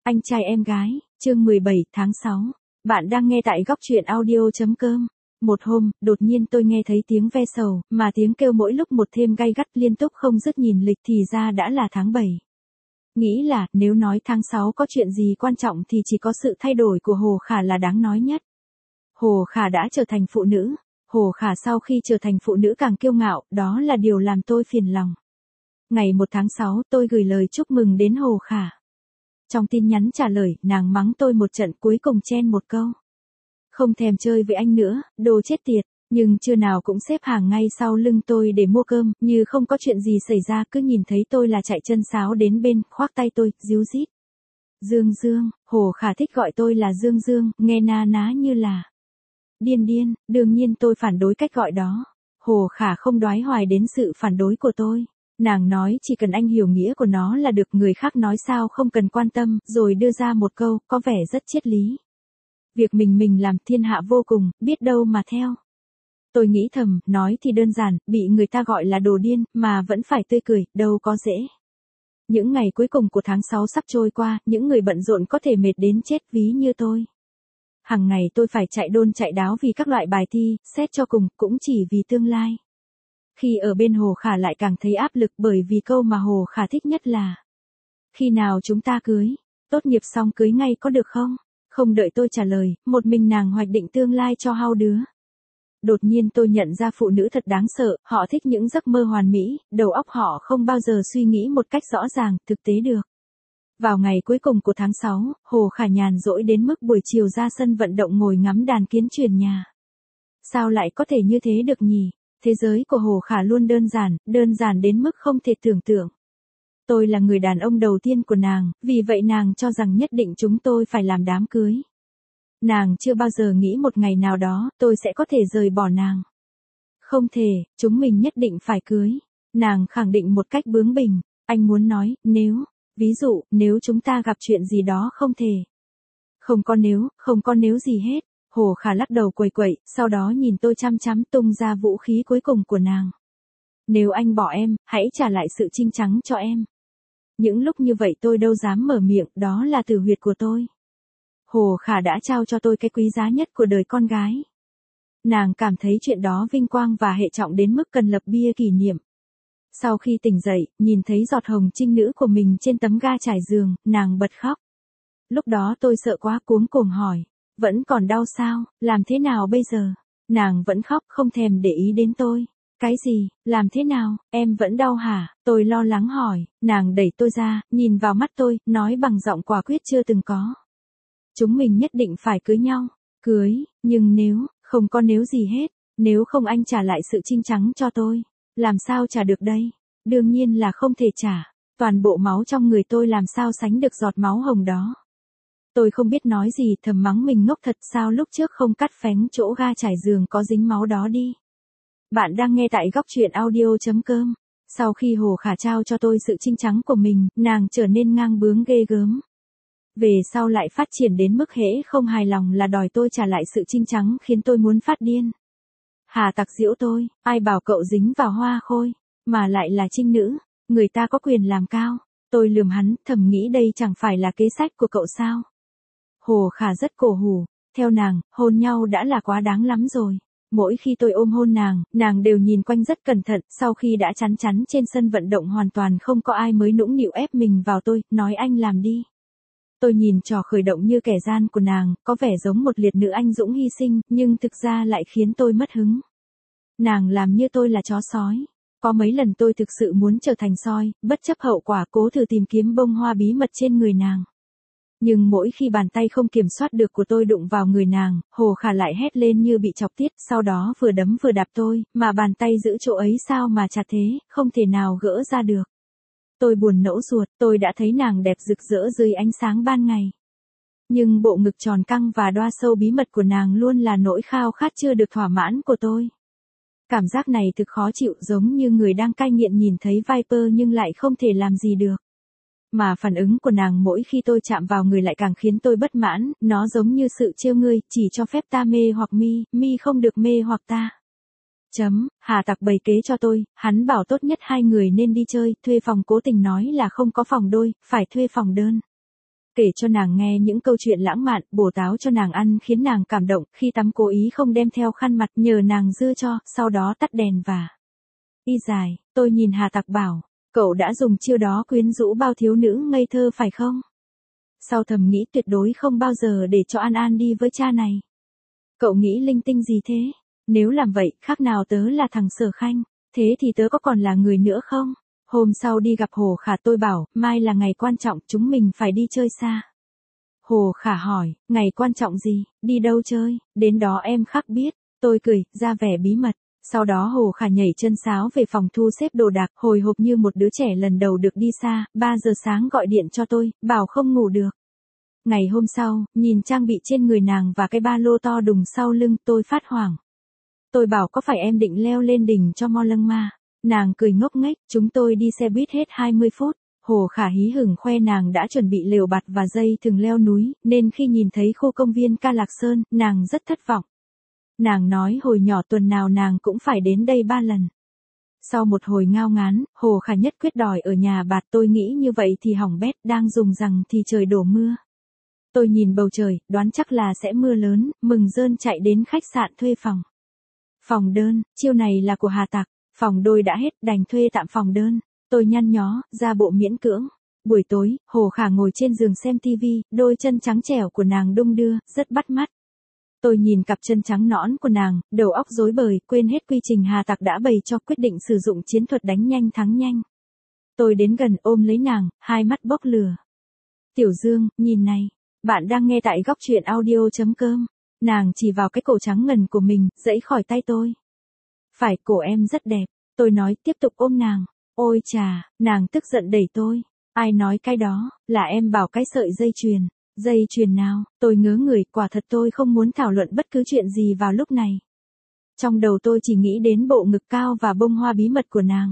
Anh trai em gái, chương 17 tháng 6. Bạn đang nghe tại góc truyện audio.com. Một hôm, đột nhiên tôi nghe thấy tiếng ve sầu, mà tiếng kêu mỗi lúc một thêm gay gắt liên tục không dứt, nhìn lịch thì ra đã là tháng 7. Nghĩ là, nếu nói tháng 6 có chuyện gì quan trọng thì chỉ có sự thay đổi của Hồ Khả là đáng nói nhất. Hồ Khả đã trở thành phụ nữ. Hồ Khả sau khi trở thành phụ nữ càng kiêu ngạo, đó là điều làm tôi phiền lòng. Ngày 1 tháng 6 tôi gửi lời chúc mừng đến Hồ Khả. Trong tin nhắn trả lời, nàng mắng tôi một trận, cuối cùng chen một câu: không thèm chơi với anh nữa, đồ chết tiệt. Nhưng trưa nào cũng xếp hàng ngay sau lưng tôi để mua cơm, như không có chuyện gì xảy ra, cứ nhìn thấy tôi là chạy chân sáo đến bên, khoác tay tôi, díu dít. Dương Dương, Hồ Khả thích gọi tôi là Dương Dương, nghe na ná như là điên điên, đương nhiên tôi phản đối cách gọi đó. Hồ Khả không đoái hoài đến sự phản đối của tôi. Nàng nói chỉ cần anh hiểu nghĩa của nó là được, người khác nói sao không cần quan tâm, rồi đưa ra một câu, có vẻ rất triết lý. Việc mình làm thiên hạ vô cùng, biết đâu mà theo. Tôi nghĩ thầm, nói thì đơn giản, bị người ta gọi là đồ điên, mà vẫn phải tươi cười, đâu có dễ. Những ngày cuối cùng của tháng 6 sắp trôi qua, những người bận rộn có thể mệt đến chết ví như tôi. Hàng ngày tôi phải chạy đôn chạy đáo vì các loại bài thi, xét cho cùng, cũng chỉ vì tương lai. Khi ở bên Hồ Khả lại càng thấy áp lực, bởi vì câu mà Hồ Khả thích nhất là: khi nào chúng ta cưới, tốt nghiệp xong cưới ngay có được không? Không đợi tôi trả lời, một mình nàng hoạch định tương lai cho hai đứa. Đột nhiên tôi nhận ra phụ nữ thật đáng sợ, họ thích những giấc mơ hoàn mỹ, đầu óc họ không bao giờ suy nghĩ một cách rõ ràng, thực tế được. Vào ngày cuối cùng của tháng 6, Hồ Khả nhàn rỗi đến mức buổi chiều ra sân vận động ngồi ngắm đàn kiến truyền nhà. Sao lại có thể như thế được nhỉ? Thế giới của Hồ Khả luôn đơn giản đến mức không thể tưởng tượng. Tôi là người đàn ông đầu tiên của nàng, vì vậy nàng cho rằng nhất định chúng tôi phải làm đám cưới. Nàng chưa bao giờ nghĩ một ngày nào đó, tôi sẽ có thể rời bỏ nàng. Không thể, chúng mình nhất định phải cưới. Nàng khẳng định một cách bướng bỉnh. Anh muốn nói, ví dụ, nếu chúng ta gặp chuyện gì đó không thể. Không có nếu gì hết. Hồ Khả lắc đầu quẩy quẩy, sau đó nhìn tôi chăm chăm, tung ra vũ khí cuối cùng của nàng. Nếu anh bỏ em, hãy trả lại sự trinh trắng cho em. Những lúc như vậy tôi đâu dám mở miệng, đó là tử huyệt của tôi. Hồ Khả đã trao cho tôi cái quý giá nhất của đời con gái. Nàng cảm thấy chuyện đó vinh quang và hệ trọng đến mức cần lập bia kỷ niệm. Sau khi tỉnh dậy, nhìn thấy giọt hồng trinh nữ của mình trên tấm ga trải giường, nàng bật khóc. Lúc đó tôi sợ quá, cuống cuồng hỏi: vẫn còn đau sao, làm thế nào bây giờ? Nàng vẫn khóc, không thèm để ý đến tôi. Cái gì, làm thế nào, em vẫn đau hả? Tôi lo lắng hỏi. Nàng đẩy tôi ra, nhìn vào mắt tôi, nói bằng giọng quả quyết chưa từng có: chúng mình nhất định phải cưới nhau. Cưới, nhưng không có nếu gì hết. Nếu không anh trả lại sự trinh trắng cho tôi. Làm sao trả được đây? Đương nhiên là không thể trả. Toàn bộ máu trong người tôi làm sao sánh được giọt máu hồng đó. Tôi không biết nói gì, thầm mắng mình ngốc thật, sao lúc trước không cắt phén chỗ ga trải giường có dính máu đó đi. Bạn đang nghe tại góc truyện audio.com. Sau khi Hồ Khả trao cho tôi sự trinh trắng của mình, nàng trở nên ngang bướng ghê gớm. Về sau lại phát triển đến mức hễ không hài lòng là đòi tôi trả lại sự trinh trắng, khiến tôi muốn phát điên. Hà tặc giễu tôi, ai bảo cậu dính vào hoa khôi, mà lại là trinh nữ, người ta có quyền làm cao. Tôi lườm hắn, thầm nghĩ đây chẳng phải là kế sách của cậu sao. Hồ Khả rất cổ hủ, theo nàng, hôn nhau đã là quá đáng lắm rồi. Mỗi khi tôi ôm hôn nàng đều nhìn quanh rất cẩn thận, sau khi đã chắn trên sân vận động hoàn toàn không có ai mới nũng nịu ép mình vào tôi, nói anh làm đi. Tôi nhìn trò khởi động như kẻ gian của nàng, có vẻ giống một liệt nữ anh dũng hy sinh, nhưng thực ra lại khiến tôi mất hứng. Nàng làm như tôi là chó sói. Có mấy lần tôi thực sự muốn trở thành sói, bất chấp hậu quả, cố thử tìm kiếm bông hoa bí mật trên người nàng. Nhưng mỗi khi bàn tay không kiểm soát được của tôi đụng vào người nàng, Hồ Khả lại hét lên như bị chọc tiết, sau đó vừa đấm vừa đạp tôi, mà bàn tay giữ chỗ ấy sao mà chặt thế, không thể nào gỡ ra được. Tôi buồn nẫu ruột, tôi đã thấy nàng đẹp rực rỡ dưới ánh sáng ban ngày. Nhưng bộ ngực tròn căng và đoa sâu bí mật của nàng luôn là nỗi khao khát chưa được thỏa mãn của tôi. Cảm giác này thực khó chịu, giống như người đang cai nghiện nhìn thấy Viper nhưng lại không thể làm gì được. Mà phản ứng của nàng mỗi khi tôi chạm vào người lại càng khiến tôi bất mãn, nó giống như sự trêu ngươi, chỉ cho phép ta mê hoặc mi không được mê hoặc ta. Hà tặc bày kế cho tôi, hắn bảo tốt nhất hai người nên đi chơi, thuê phòng, cố tình nói là không có phòng đôi, phải thuê phòng đơn. kể cho nàng nghe những câu chuyện lãng mạn, bổ táo cho nàng ăn khiến nàng cảm động, khi tắm cố ý không đem theo khăn mặt nhờ nàng dưa cho, sau đó tắt đèn và y dài. Tôi nhìn Hà Tặc bảo, cậu đã dùng chiêu đó quyến rũ bao thiếu nữ ngây thơ phải không? Sau thầm nghĩ tuyệt đối không bao giờ để cho An An đi với cha này. Cậu nghĩ linh tinh gì thế? Nếu làm vậy, khác nào tớ là thằng Sở Khanh, thế thì tớ có còn là người nữa không? Hôm sau đi gặp Hồ Khả tôi bảo, mai là ngày quan trọng, chúng mình phải đi chơi xa. Hồ Khả hỏi, ngày quan trọng gì, đi đâu chơi, đến đó em khắc biết. Tôi cười, ra vẻ bí mật. Sau đó Hồ Khả nhảy chân sáo về phòng thu xếp đồ đạc, hồi hộp như một đứa trẻ lần đầu được đi xa, 3 giờ sáng gọi điện cho tôi, bảo không ngủ được. Ngày hôm sau, nhìn trang bị trên người nàng và cái ba lô to đùng sau lưng, tôi phát hoảng. Tôi bảo có phải em định leo lên đỉnh cho Mo Lăng Ma? Nàng cười ngốc nghếch, chúng tôi đi xe buýt hết 20 phút. Hồ Khả hí hửng khoe nàng đã chuẩn bị lều bạt và dây thừng leo núi, nên khi nhìn thấy khu công viên Ca Lạc Sơn, nàng rất thất vọng. Nàng nói hồi nhỏ tuần nào nàng cũng phải đến đây 3 lần. Sau một hồi ngao ngán, Hồ Khả nhất quyết đòi ở nhà bạt, tôi nghĩ như vậy thì hỏng bét, đang dùng rằng thì trời đổ mưa. Tôi nhìn bầu trời, đoán chắc là sẽ mưa lớn, mừng rơn chạy đến khách sạn thuê phòng. Phòng đơn, chiêu này là của Hà Tặc, phòng đôi đã hết, đành thuê tạm phòng đơn. Tôi nhăn nhó, ra bộ miễn cưỡng. Buổi tối, Hồ Khả ngồi trên giường xem tivi, đôi chân trắng trẻo của nàng đung đưa, rất bắt mắt. Tôi nhìn cặp chân trắng nõn của nàng, đầu óc rối bời, quên hết quy trình Hà Tặc đã bày cho, quyết định sử dụng chiến thuật đánh nhanh thắng nhanh. Tôi đến gần ôm lấy nàng, hai mắt bốc lửa. Tiểu Dương, nhìn này, bạn đang nghe tại góc truyện audio.com. Nàng chỉ vào cái cổ trắng ngần của mình, giãy khỏi tay tôi. Phải, cổ em rất đẹp. Tôi nói, tiếp tục ôm nàng. Ôi chà, nàng tức giận đẩy tôi. Ai nói cái đó, là em bảo cái sợi dây chuyền. Dây chuyền nào? Tôi ngớ người, quả thật tôi không muốn thảo luận bất cứ chuyện gì vào lúc này. Trong đầu tôi chỉ nghĩ đến bộ ngực cao và bông hoa bí mật của nàng.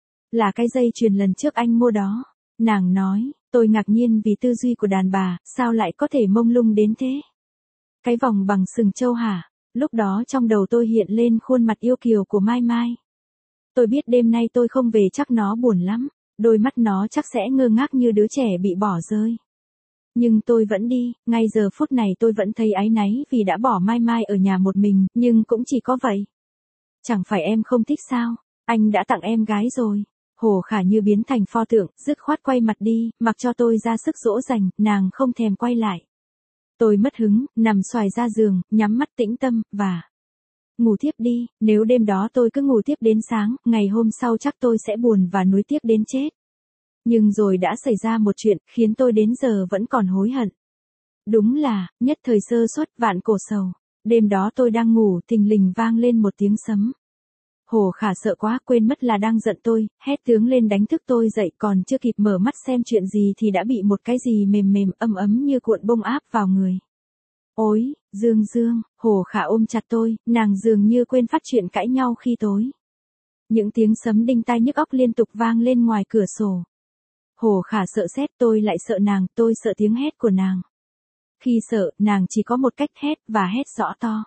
Là cái dây chuyền lần trước anh mua đó. Nàng nói, tôi ngạc nhiên vì tư duy của đàn bà, sao lại có thể mông lung đến thế? Cái vòng bằng sừng trâu hả? Lúc đó trong đầu tôi hiện lên khuôn mặt yêu kiều của Mai Mai. Tôi biết đêm nay tôi không về chắc nó buồn lắm, đôi mắt nó chắc sẽ ngơ ngác như đứa trẻ bị bỏ rơi. Nhưng tôi vẫn đi, ngay giờ phút này tôi vẫn thấy áy náy vì đã bỏ Mai Mai ở nhà một mình, nhưng cũng chỉ có vậy. Chẳng phải em không thích sao? Anh đã tặng em gái rồi. Hồ Khả như biến thành pho tượng, dứt khoát quay mặt đi, mặc cho tôi ra sức dỗ dành, nàng không thèm quay lại. Tôi mất hứng, nằm xoài ra giường, nhắm mắt tĩnh tâm, và ngủ tiếp đi, nếu đêm đó tôi cứ ngủ tiếp đến sáng, ngày hôm sau chắc tôi sẽ buồn và nuối tiếc đến chết. Nhưng rồi đã xảy ra một chuyện, khiến tôi đến giờ vẫn còn hối hận. Đúng là, nhất thời sơ suất vạn cổ sầu. Đêm đó tôi đang ngủ, thình lình vang lên một tiếng sấm. Hồ Khả sợ quá, quên mất là đang giận tôi, hét tướng lên đánh thức tôi dậy, còn chưa kịp mở mắt xem chuyện gì thì đã bị một cái gì mềm mềm ấm ấm như cuộn bông áp vào người. Ôi, Dương Dương, Hồ Khả ôm chặt tôi, nàng dường như quên phát chuyện cãi nhau khi tối. Những tiếng sấm đinh tai nhức óc liên tục vang lên ngoài cửa sổ. Hồ Khả sợ sét, tôi lại sợ nàng, tôi sợ tiếng hét của nàng. Khi sợ, nàng chỉ có một cách hét, và hét rõ to.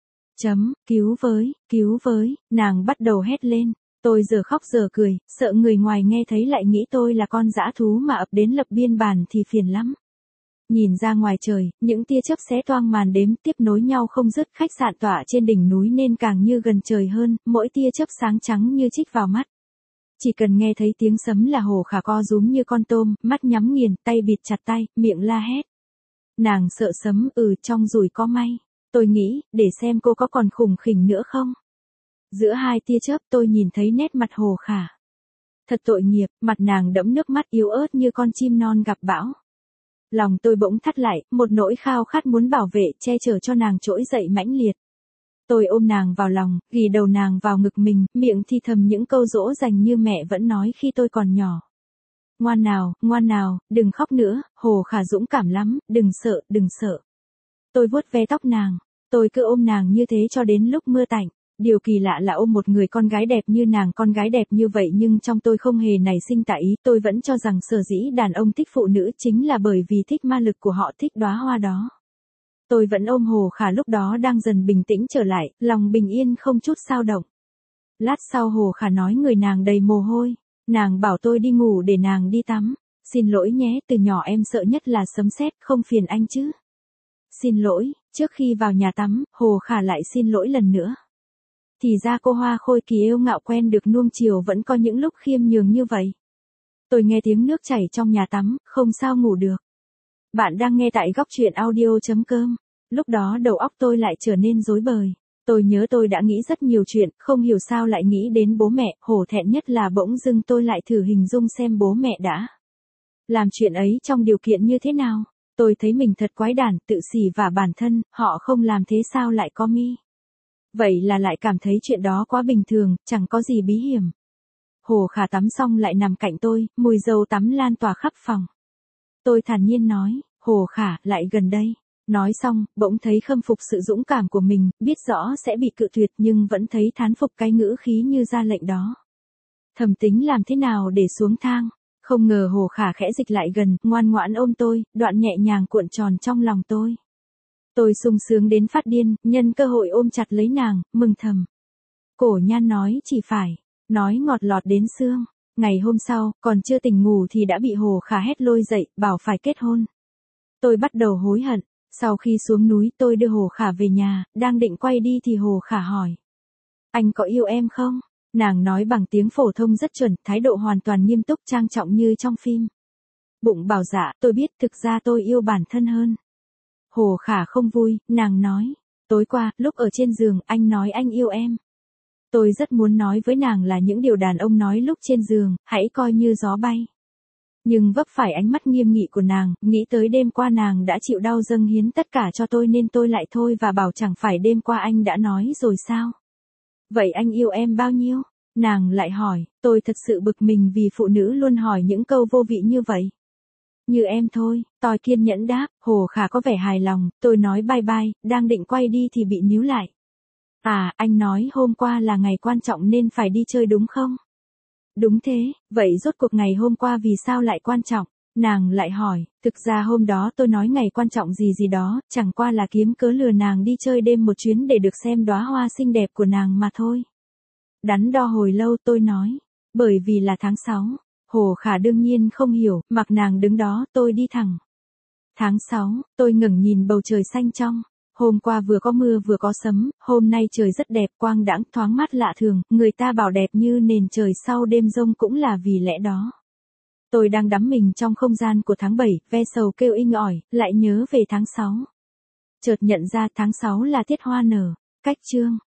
Cứu với, nàng bắt đầu hét lên. Tôi giờ khóc giờ cười, sợ người ngoài nghe thấy lại nghĩ tôi là con dã thú mà ập đến lập biên bản thì phiền lắm. Nhìn ra ngoài trời, những tia chớp xé toang màn đếm tiếp nối nhau không dứt, khách sạn tọa trên đỉnh núi nên càng như gần trời hơn, mỗi tia chớp sáng trắng như chích vào mắt. Chỉ cần nghe thấy tiếng sấm là Hồ Khả co rúm như con tôm, mắt nhắm nghiền, tay bịt chặt tay, miệng la hét. Nàng sợ sấm, trong rủi có may. Tôi nghĩ, để xem cô có còn khủng khỉnh nữa không. Giữa hai tia chớp tôi nhìn thấy nét mặt Hồ Khả. Thật tội nghiệp, mặt nàng đẫm nước mắt yếu ớt như con chim non gặp bão. Lòng tôi bỗng thắt lại, một nỗi khao khát muốn bảo vệ, che chở cho nàng trỗi dậy mãnh liệt. Tôi ôm nàng vào lòng, ghì đầu nàng vào ngực mình, miệng thì thầm những câu dỗ dành như mẹ vẫn nói khi tôi còn nhỏ. Ngoan nào, đừng khóc nữa, Hồ Khả dũng cảm lắm, đừng sợ. Tôi vuốt ve tóc nàng, tôi cứ ôm nàng như thế cho đến lúc mưa tạnh. Điều kỳ lạ là ôm một người con gái đẹp như nàng, con gái đẹp như vậy nhưng trong tôi không hề nảy sinh tà ý, tôi vẫn cho rằng sở dĩ đàn ông thích phụ nữ chính là bởi vì thích ma lực của họ, thích đóa hoa đó. Tôi vẫn ôm Hồ Khả lúc đó đang dần bình tĩnh trở lại, lòng bình yên không chút xao động. Lát sau Hồ Khả nói người nàng đầy mồ hôi, nàng bảo tôi đi ngủ để nàng đi tắm. Xin lỗi nhé, từ nhỏ em sợ nhất là sấm sét, không phiền anh chứ. Xin lỗi, trước khi vào nhà tắm, Hồ Khả lại xin lỗi lần nữa. Thì ra cô Hoa Khôi Kỳ yêu ngạo quen được nuông chiều vẫn có những lúc khiêm nhường như vậy. Tôi nghe tiếng nước chảy trong nhà tắm, không sao ngủ được. Bạn đang nghe tại góc truyện audio.com. Lúc đó đầu óc tôi lại trở nên rối bời. Tôi nhớ tôi đã nghĩ rất nhiều chuyện, không hiểu sao lại nghĩ đến bố mẹ, hổ thẹn nhất là bỗng dưng tôi lại thử hình dung xem bố mẹ đã làm chuyện ấy trong điều kiện như thế nào. Tôi thấy mình thật quái đản, tự xỉ vả bản thân, họ không làm thế sao lại có mi. Vậy là lại cảm thấy chuyện đó quá bình thường, chẳng có gì bí hiểm. Hồ Khả tắm xong lại nằm cạnh tôi, mùi dầu tắm lan tỏa khắp phòng. Tôi thản nhiên nói, Hồ Khả, lại gần đây. Nói xong, bỗng thấy khâm phục sự dũng cảm của mình, biết rõ sẽ bị cự tuyệt nhưng vẫn thấy thán phục cái ngữ khí như ra lệnh đó. Thầm tính làm thế nào để xuống thang. Không ngờ Hồ Khả khẽ dịch lại gần, ngoan ngoãn ôm tôi, đoạn nhẹ nhàng cuộn tròn trong lòng tôi. Tôi sung sướng đến phát điên, nhân cơ hội ôm chặt lấy nàng, mừng thầm. Cổ Nhan nói chỉ phải, nói ngọt lọt đến xương. Ngày hôm sau, còn chưa tỉnh ngủ thì đã bị Hồ Khả hét lôi dậy, bảo phải kết hôn. Tôi bắt đầu hối hận. Sau khi xuống núi tôi đưa Hồ Khả về nhà, đang định quay đi thì Hồ Khả hỏi. Anh có yêu em không? Nàng nói bằng tiếng phổ thông rất chuẩn, thái độ hoàn toàn nghiêm túc trang trọng như trong phim. Bụng bảo dạ, tôi biết thực ra tôi yêu bản thân hơn. Hồ Khả không vui, nàng nói. Tối qua, lúc ở trên giường, anh nói anh yêu em. Tôi rất muốn nói với nàng là những điều đàn ông nói lúc trên giường, hãy coi như gió bay. Nhưng vấp phải ánh mắt nghiêm nghị của nàng, nghĩ tới đêm qua nàng đã chịu đau dâng hiến tất cả cho tôi nên tôi lại thôi và bảo chẳng phải đêm qua anh đã nói rồi sao? Vậy anh yêu em bao nhiêu? Nàng lại hỏi, tôi thật sự bực mình vì phụ nữ luôn hỏi những câu vô vị như vậy. Như em thôi, tôi kiên nhẫn đáp, Hồ Khả có vẻ hài lòng, tôi nói bye bye, đang định quay đi thì bị níu lại. À, anh nói hôm qua là ngày quan trọng nên phải đi chơi đúng không? Đúng thế, vậy rốt cuộc ngày hôm qua vì sao lại quan trọng? Nàng lại hỏi, thực ra hôm đó tôi nói ngày quan trọng gì gì đó, chẳng qua là kiếm cớ lừa nàng đi chơi đêm một chuyến để được xem đóa hoa xinh đẹp của nàng mà thôi. Đắn đo hồi lâu tôi nói, bởi vì là tháng 6. Hồ Khả đương nhiên không hiểu, mặc nàng đứng đó tôi đi thẳng. Tháng 6, tôi ngẩng nhìn bầu trời xanh trong. Hôm qua vừa có mưa vừa có sấm, hôm nay trời rất đẹp, quang đãng, thoáng mát lạ thường, người ta bảo đẹp như nền trời sau đêm giông cũng là vì lẽ đó. Tôi đang đắm mình trong không gian của tháng 7, ve sầu kêu inh ỏi, lại nhớ về tháng 6. Chợt nhận ra tháng 6 là tiết hoa nở. Cách chương